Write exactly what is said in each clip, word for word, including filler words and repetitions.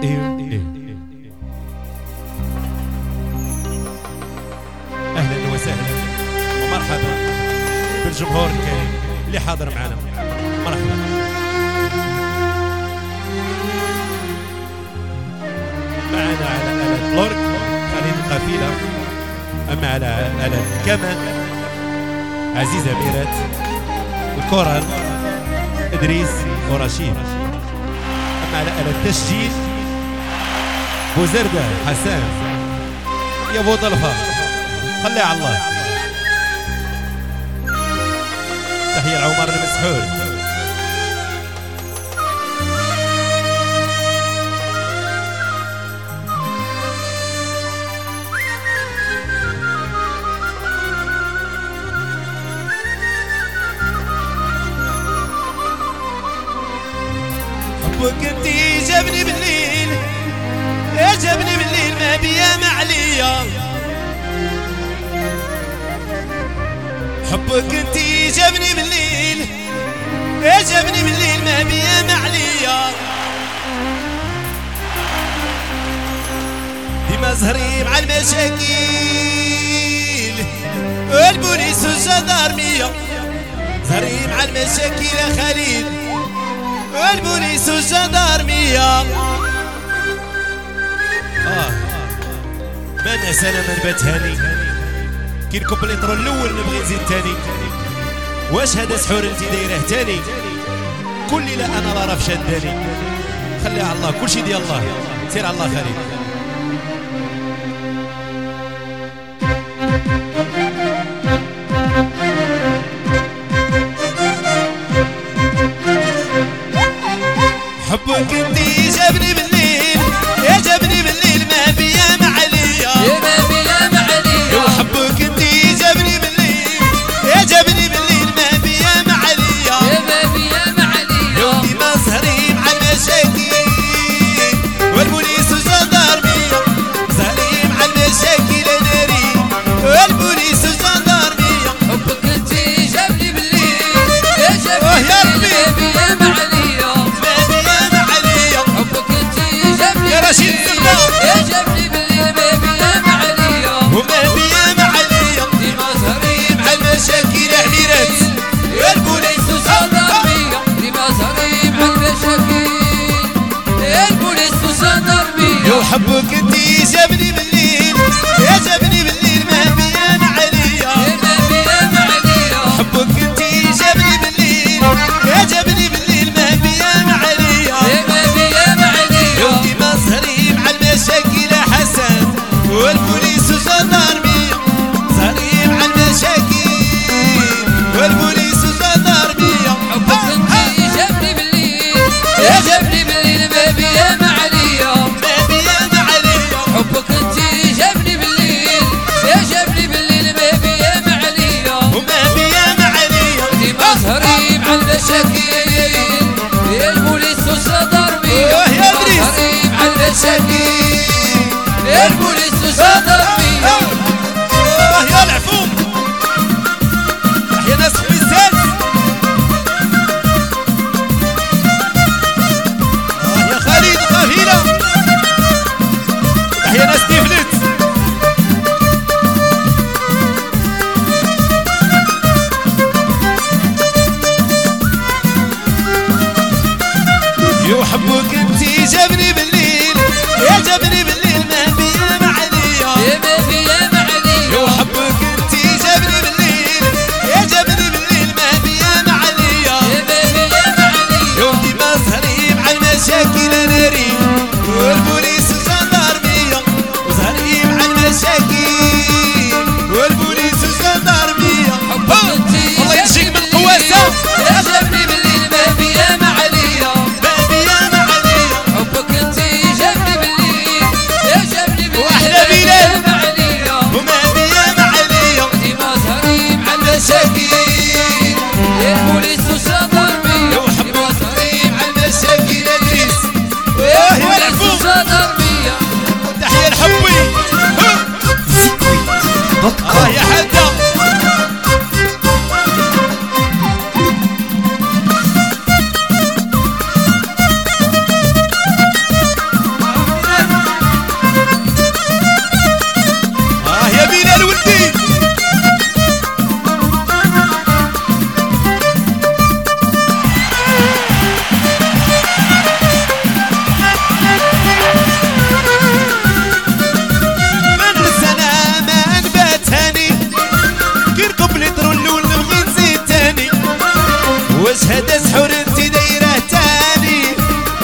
اهلا وسهلا ومرحبا بالجمهور الكريم اللي حاضر معنا. مرحبا. معنا على آلة الأورك خليل القفيلة، أما على آلة الكمان عزيزة ميرات، الكورال إدريس ورشيد، أما على آلة التسجيل بوزردة حسان يا ابو ضلفة خلي على الله. تحية العمر المسحول. حبك انتي جابني بالليل، يا جابني بالليل ما بيا معليا. حبك انتي جابني بالليل، يا جابني بالليل ما بيا معليا. ديما زهري مع المشاكل، البوليس والجدارمية. زهري مع المشاكل يا خليل، البوليس والجدارمية. اه ما ننسى انا من بات هاني كي الكوبليترو الاول نبغي نزيد تاني. واش هذا سحور انتي دايره تاني؟ كل ليله انا لا راه فشداني. خليها على الله، كل شيء ديال الله. سير على الله خليل. حبك انتي جابني بالليل، يا جابني بالليل ما بيا معليا. يا ما بيا معليا. وحبك انتي جابني بالليل، يا جابني بالليل ما بيا معليا. يا ما بيا معليا. وديما سهري مع المشاكل، والبوليس والجدارمية. سهري مع المشاكل ناري، والبوليس والجدارمية. حبك انتي جابني بالليل، يا جابني بالليل ما بيا معليا. رشيد الزبدة يا جابني بالليل ما بيا معليا. وما بيا معليا. ديما زهري مع المشاكل عميرات، يا البوليس والجدارمية. ديما زهري مع المشاكل، يا البوليس والجدارمية. وحبك انتي جابني بالليل، يا جابني بالليل ما بيا معليا. يا ما بيا معليا. حبك انتي جابني بالليل، يا جابني بالليل ما بيا معليا. يا ما بيا معليا. وديما سهري مع المشاكل حسن، والبوليس والجدارمية. سهري مع المشاكل، والبوليس والجدارمية. حبك انتي جابني بالليل، يا جابني بالليل ما بيا معليا. ما بيا معليا. حبك انتي جابني بالليل، يا جابني بالليل ما بيا معليا. وما بيا معليا. ديما سهري مع المشاكل، يا البوليس والجدارمية. يا إدريس. سهري مع المشاكل، يا البوليس والجدارمية. آه يا العفوم، يا ناس خميسات. آه يا خالد قفيلة، يا ناس تفلت. يحبك انتي جابني بالليل، يا جابني بالليل ما بيا معليا. يا ما بيا معليا. يحبك انتي جابني بالليل، يا جابني بالليل ما بيا معليا. يا ما بيا معليا. يومي ما سهري مع المشاكل ناري، والبوليس والجدارمية. وسهري مع المشاكل، والبوليس والجدارمية. حبك انتي الله يجزيك من القواسة. يا جابني بالليل ما بيا معليا. ما بيا معليا. حبك انتي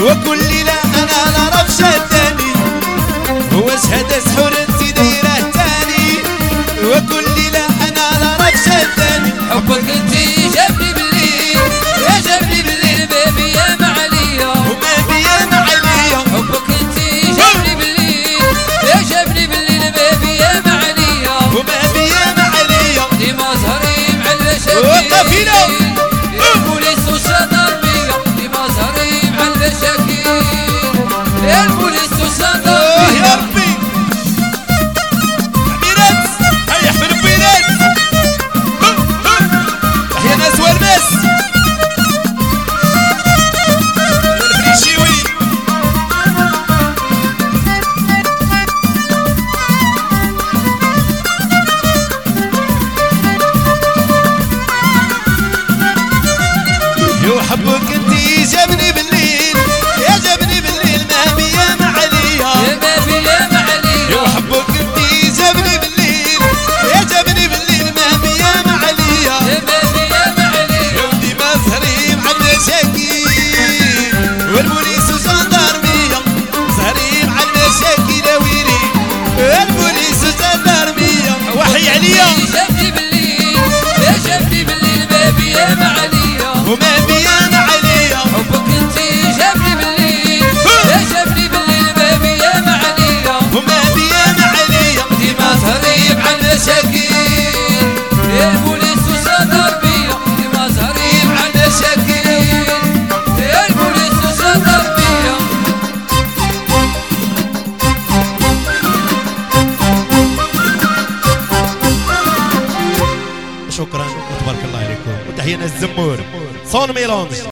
وكل ليلة انا نعرف شداني واش هذا سحور انت دايره تاني وكل ليلة انا نعرف شداني حبك انت جابني بالليل يا جابني بالليل بابي يا معليا وبابي يا معليا حبك انت جابني بالليل يا جابني بالليل بابي يا معليا وبابي يا معليا ديما زهري مع المشاكل وقفينا البوليس والشطرمية ديما زهري مع المشاكل البوليس والشطرمية يا ربي عميرات هيا احمد بيرات تحيا ناس والناس الفريشيوي يو حبك انتي جابني بالليل يا جابني بالليل ما بي يا معليا يا بابي يا معليا يو حبك انتي جابني بالليل يا جابني بالليل ما بي يا معليا يا بابي يا معليا يا ودي ما زهري مع المشاكل والبوليس والجندرمية زهري مع المشاكل يا ويلي البوليس والجندرمية وحي عليا جابني بالليل يا جابني بالليل بابي يا معليا وما بي يا معليا حبك انت جابني بالليل يا جابني بالليل بابي يا معليا وما بي يا معليا ديما زهري مع المشاكل يا البوليس والشطرمية ديما زهري مع المشاكل يا البوليس والشطرمية شكرا وتبارك الله عليكم وتحية ناس الزمور صون ميلونج